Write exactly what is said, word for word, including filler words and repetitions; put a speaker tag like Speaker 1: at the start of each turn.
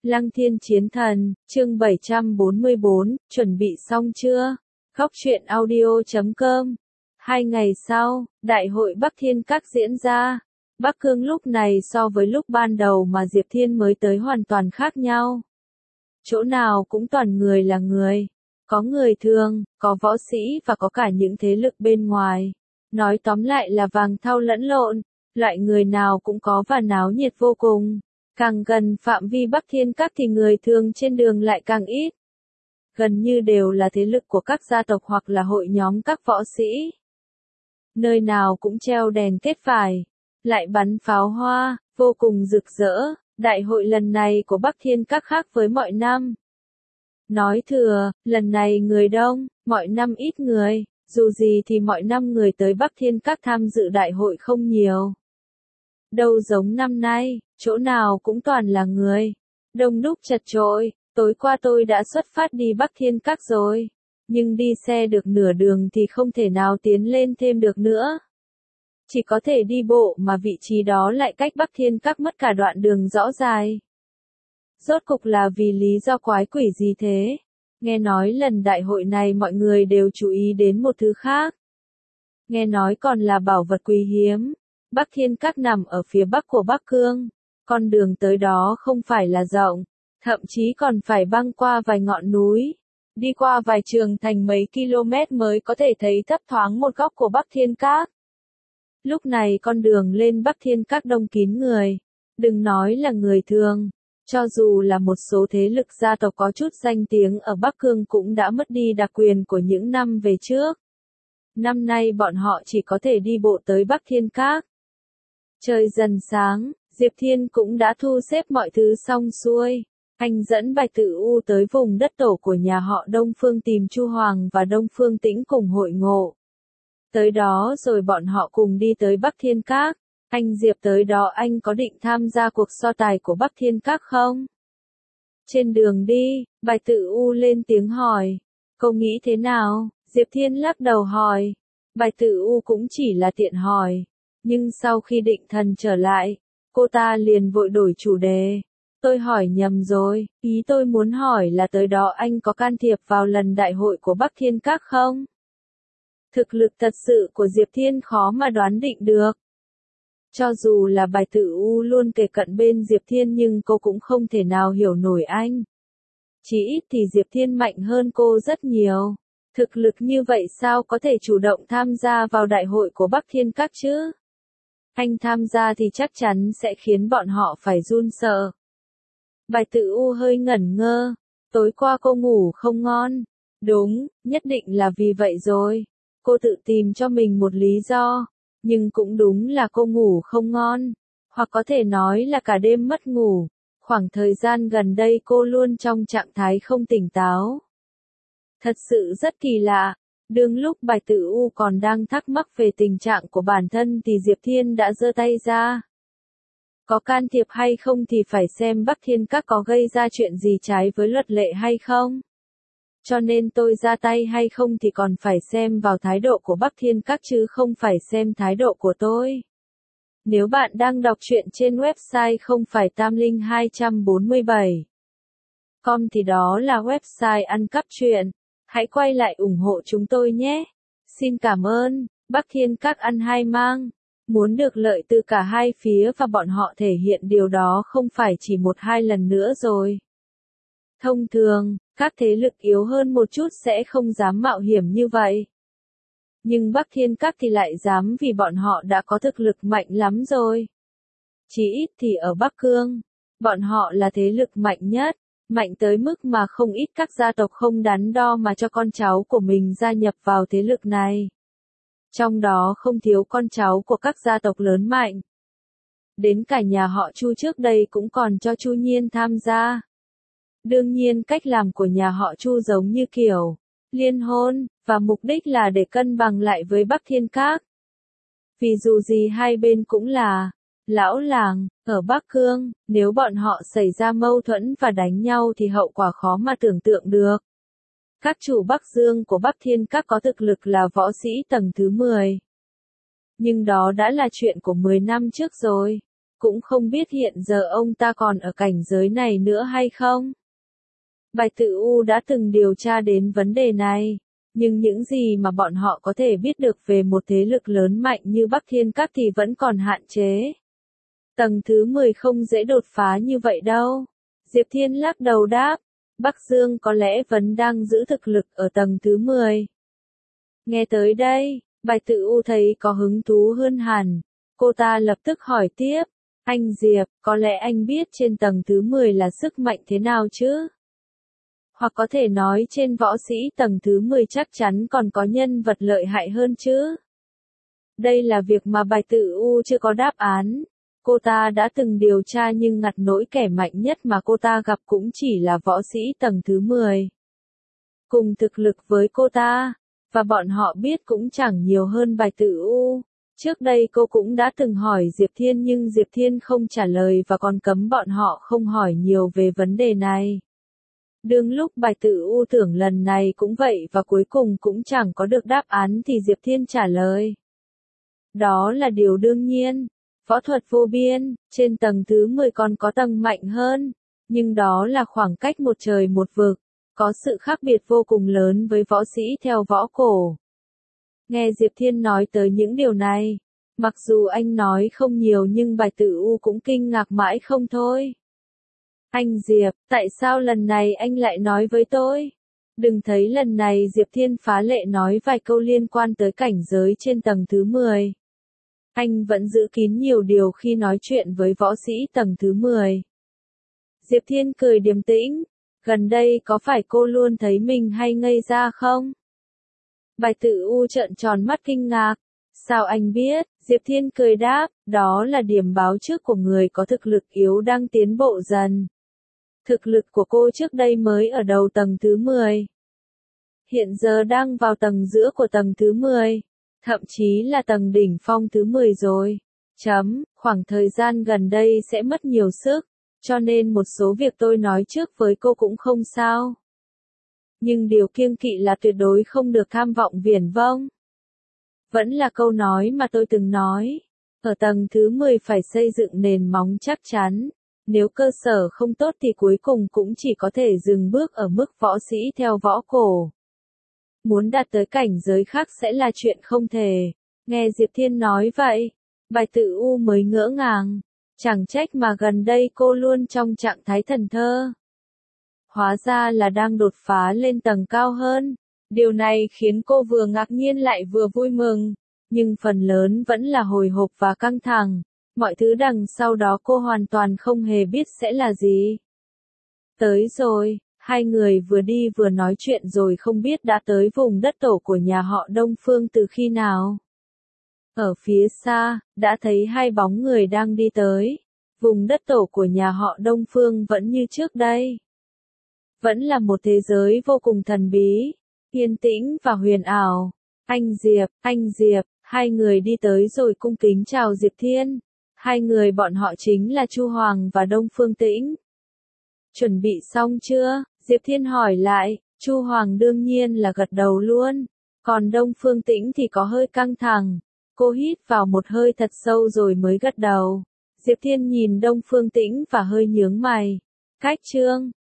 Speaker 1: Lăng Thiên Chiến Thần, chương bảy trăm bốn mươi bốn, chuẩn bị xong chưa? Góc truyện audio chấm com. Hai ngày sau, Đại hội Bắc Thiên Các diễn ra. Bắc Cương lúc này so với lúc ban đầu mà Diệp Thiên mới tới hoàn toàn khác nhau. Chỗ nào cũng toàn người là người. Có người thường, có võ sĩ và có cả những thế lực bên ngoài. Nói tóm lại là vàng thau lẫn lộn, loại người nào cũng có và náo nhiệt vô cùng. Càng gần phạm vi Bắc Thiên Các thì người thường trên đường lại càng ít. Gần như đều là thế lực của các gia tộc hoặc là hội nhóm các võ sĩ. Nơi nào cũng treo đèn kết vải, lại bắn pháo hoa, vô cùng rực rỡ. Đại hội lần này của Bắc Thiên Các khác với mọi năm. Nói thừa, lần này người đông, mọi năm ít người, dù gì thì mọi năm người tới Bắc Thiên Các tham dự đại hội không nhiều. Đâu giống năm nay, chỗ nào cũng toàn là người, đông đúc chật chội. Tối qua tôi đã xuất phát đi Bắc Thiên Các rồi, nhưng đi xe được nửa đường thì không thể nào tiến lên thêm được nữa. Chỉ có thể đi bộ mà vị trí đó lại cách Bắc Thiên Các mất cả đoạn đường rõ dài. Rốt cục là vì lý do quái quỷ gì thế? Nghe nói lần đại hội này mọi người đều chú ý đến một thứ khác. Nghe nói còn là bảo vật quý hiếm. Bắc Thiên Các nằm ở phía bắc của Bắc Cương. Con đường tới đó không phải là rộng, thậm chí còn phải băng qua vài ngọn núi. Đi qua vài trường thành mấy km mới có thể thấy thấp thoáng một góc của Bắc Thiên Các. Lúc này con đường lên Bắc Thiên Các đông kín người. Đừng nói là người thường. Cho dù là một số thế lực gia tộc có chút danh tiếng ở Bắc Cương cũng đã mất đi đặc quyền của những năm về trước. Năm nay bọn họ chỉ có thể đi bộ tới Bắc Thiên Các. Trời dần sáng, Diệp Thiên cũng đã thu xếp mọi thứ xong xuôi. Anh dẫn Bạch Tự U tới vùng đất tổ của nhà họ Đông Phương tìm Chu Hoàng và Đông Phương Tĩnh cùng hội ngộ. Tới đó rồi bọn họ cùng đi tới Bắc Thiên Các. Anh Diệp tới đó anh có định tham gia cuộc so tài của Bắc Thiên Các không? Trên đường đi, Bạch Tự U lên tiếng hỏi. Cô nghĩ thế nào? Diệp Thiên lắc đầu hỏi. Bạch Tự U cũng chỉ là tiện hỏi. Nhưng sau khi định thần trở lại, cô ta liền vội đổi chủ đề. Tôi hỏi nhầm rồi, ý tôi muốn hỏi là tới đó anh có can thiệp vào lần đại hội của Bắc Thiên Các không? Thực lực thật sự của Diệp Thiên khó mà đoán định được. Cho dù là Bạch Tự U luôn kề cận bên Diệp Thiên nhưng cô cũng không thể nào hiểu nổi anh. Chỉ ít thì Diệp Thiên mạnh hơn cô rất nhiều. Thực lực như vậy sao có thể chủ động tham gia vào đại hội của Bắc Thiên Các chứ? Anh tham gia thì chắc chắn sẽ khiến bọn họ phải run sợ. Bạch Tự U hơi ngẩn ngơ. Tối qua cô ngủ không ngon. Đúng, nhất định là vì vậy rồi. Cô tự tìm cho mình một lý do. Nhưng cũng đúng là cô ngủ không ngon. Hoặc có thể nói là cả đêm mất ngủ. Khoảng thời gian gần đây cô luôn trong trạng thái không tỉnh táo. Thật sự rất kỳ lạ. Đương lúc Bạch Tự U còn đang thắc mắc về tình trạng của bản thân thì Diệp Thiên đã giơ tay ra. Có can thiệp hay không thì phải xem Bắc Thiên Các có gây ra chuyện gì trái với luật lệ hay không. Cho nên tôi ra tay hay không thì còn phải xem vào thái độ của Bắc Thiên Các chứ không phải xem thái độ của tôi. Nếu bạn đang đọc truyện trên website không phải tam linh hai bốn bảy com thì đó là website ăn cắp truyện. Hãy quay lại ủng hộ chúng tôi nhé. Xin cảm ơn. Bắc Thiên Các ăn hai mang. Muốn được lợi từ cả hai phía và bọn họ thể hiện điều đó không phải chỉ một hai lần nữa rồi. Thông thường, các thế lực yếu hơn một chút sẽ không dám mạo hiểm như vậy. Nhưng Bắc Thiên Các thì lại dám vì bọn họ đã có thực lực mạnh lắm rồi. Chỉ ít thì ở Bắc Cương, bọn họ là thế lực mạnh nhất, mạnh tới mức mà không ít các gia tộc không đắn đo mà cho con cháu của mình gia nhập vào thế lực này. Trong đó không thiếu con cháu của các gia tộc lớn mạnh. Đến cả nhà họ Chu trước đây cũng còn cho Chu Nhiên tham gia. Đương nhiên cách làm của nhà họ Chu giống như kiểu liên hôn, và mục đích là để cân bằng lại với Bắc Thiên Các. Vì dù gì hai bên cũng là lão làng, ở Bắc Cương, nếu bọn họ xảy ra mâu thuẫn và đánh nhau thì hậu quả khó mà tưởng tượng được. Các chủ Bắc Dương của Bắc Thiên Các có thực lực là võ sĩ tầng thứ mười. Nhưng đó đã là chuyện của mười năm trước rồi. cũng không biết hiện giờ ông ta còn ở cảnh giới này nữa hay không. Bạch Tự U đã từng điều tra đến vấn đề này, nhưng những gì mà bọn họ có thể biết được về một thế lực lớn mạnh như Bắc Thiên Các thì vẫn còn hạn chế. Tầng thứ mười không dễ đột phá như vậy đâu. Diệp Thiên lắc đầu đáp, Bắc Dương có lẽ vẫn đang giữ thực lực ở tầng thứ mười. Nghe tới đây, Bạch Tự U thấy có hứng thú hơn hẳn. Cô ta lập tức hỏi tiếp, anh Diệp, có lẽ anh biết trên tầng thứ mười là sức mạnh thế nào chứ? Hoặc có thể nói trên võ sĩ tầng thứ mười chắc chắn còn có nhân vật lợi hại hơn chứ? Đây là việc mà Bạch Tự U chưa có đáp án. Cô ta đã từng điều tra nhưng ngặt nỗi kẻ mạnh nhất mà cô ta gặp cũng chỉ là võ sĩ tầng thứ mười. Cùng thực lực với cô ta, và bọn họ biết cũng chẳng nhiều hơn Bạch Tự U. Trước đây cô cũng đã từng hỏi Diệp Thiên nhưng Diệp Thiên không trả lời và còn cấm bọn họ không hỏi nhiều về vấn đề này. Đương lúc Bạch Tự U tưởng lần này cũng vậy và cuối cùng cũng chẳng có được đáp án thì Diệp Thiên trả lời. Đó là điều đương nhiên. Võ thuật vô biên, trên tầng thứ mười còn có tầng mạnh hơn, nhưng đó là khoảng cách một trời một vực, có sự khác biệt vô cùng lớn với võ sĩ theo võ cổ. Nghe Diệp Thiên nói tới những điều này, mặc dù anh nói không nhiều nhưng Bạch Tự U cũng kinh ngạc mãi không thôi. Anh Diệp, tại sao lần này anh lại nói với tôi? Đừng thấy lần này Diệp Thiên phá lệ nói vài câu liên quan tới cảnh giới trên tầng thứ mười. Anh vẫn giữ kín nhiều điều khi nói chuyện với võ sĩ tầng thứ mười. Diệp Thiên cười điềm tĩnh, gần đây có phải cô luôn thấy mình hay ngây ra không? Bạch Tự U trợn tròn mắt kinh ngạc. Sao anh biết? Diệp Thiên cười đáp, đó là điểm báo trước của người có thực lực yếu đang tiến bộ dần. Thực lực của cô trước đây mới ở đầu tầng thứ mười. Hiện giờ đang vào tầng giữa của tầng thứ mười. Thậm chí là tầng đỉnh phong thứ mười rồi. Chấm, khoảng thời gian gần đây sẽ mất nhiều sức, cho nên một số việc tôi nói trước với cô cũng không sao. Nhưng điều kiêng kỵ là tuyệt đối không được tham vọng viển vông. Vẫn là câu nói mà tôi từng nói, ở tầng thứ mười phải xây dựng nền móng chắc chắn, nếu cơ sở không tốt thì cuối cùng cũng chỉ có thể dừng bước ở mức võ sĩ theo võ cổ. Muốn đạt tới cảnh giới khác sẽ là chuyện không thể. Nghe Diệp Thiên nói vậy, Bạch Tự U mới ngỡ ngàng. Chẳng trách mà gần đây cô luôn trong trạng thái thần thơ. Hóa ra là đang đột phá lên tầng cao hơn. Điều này khiến cô vừa ngạc nhiên lại vừa vui mừng. Nhưng phần lớn vẫn là hồi hộp và căng thẳng. Mọi thứ đằng sau đó cô hoàn toàn không hề biết sẽ là gì. Tới rồi. Hai người vừa đi vừa nói chuyện rồi không biết đã tới vùng đất tổ của nhà họ Đông Phương từ khi nào. Ở phía xa, đã thấy hai bóng người đang đi tới. Vùng đất tổ của nhà họ Đông Phương vẫn như trước đây. Vẫn là một thế giới vô cùng thần bí, yên tĩnh và huyền ảo. Anh Diệp, anh Diệp, hai người đi tới rồi cung kính chào Diệp Thiên. Hai người bọn họ chính là Chu Hoàng và Đông Phương Tĩnh. Chuẩn bị xong chưa? Diệp Thiên hỏi lại, Chu Hoàng đương nhiên là gật đầu luôn, còn Đông Phương Tĩnh thì có hơi căng thẳng. Cô hít vào một hơi thật sâu rồi mới gật đầu. Diệp Thiên nhìn Đông Phương Tĩnh và hơi nhướng mày. Cách chương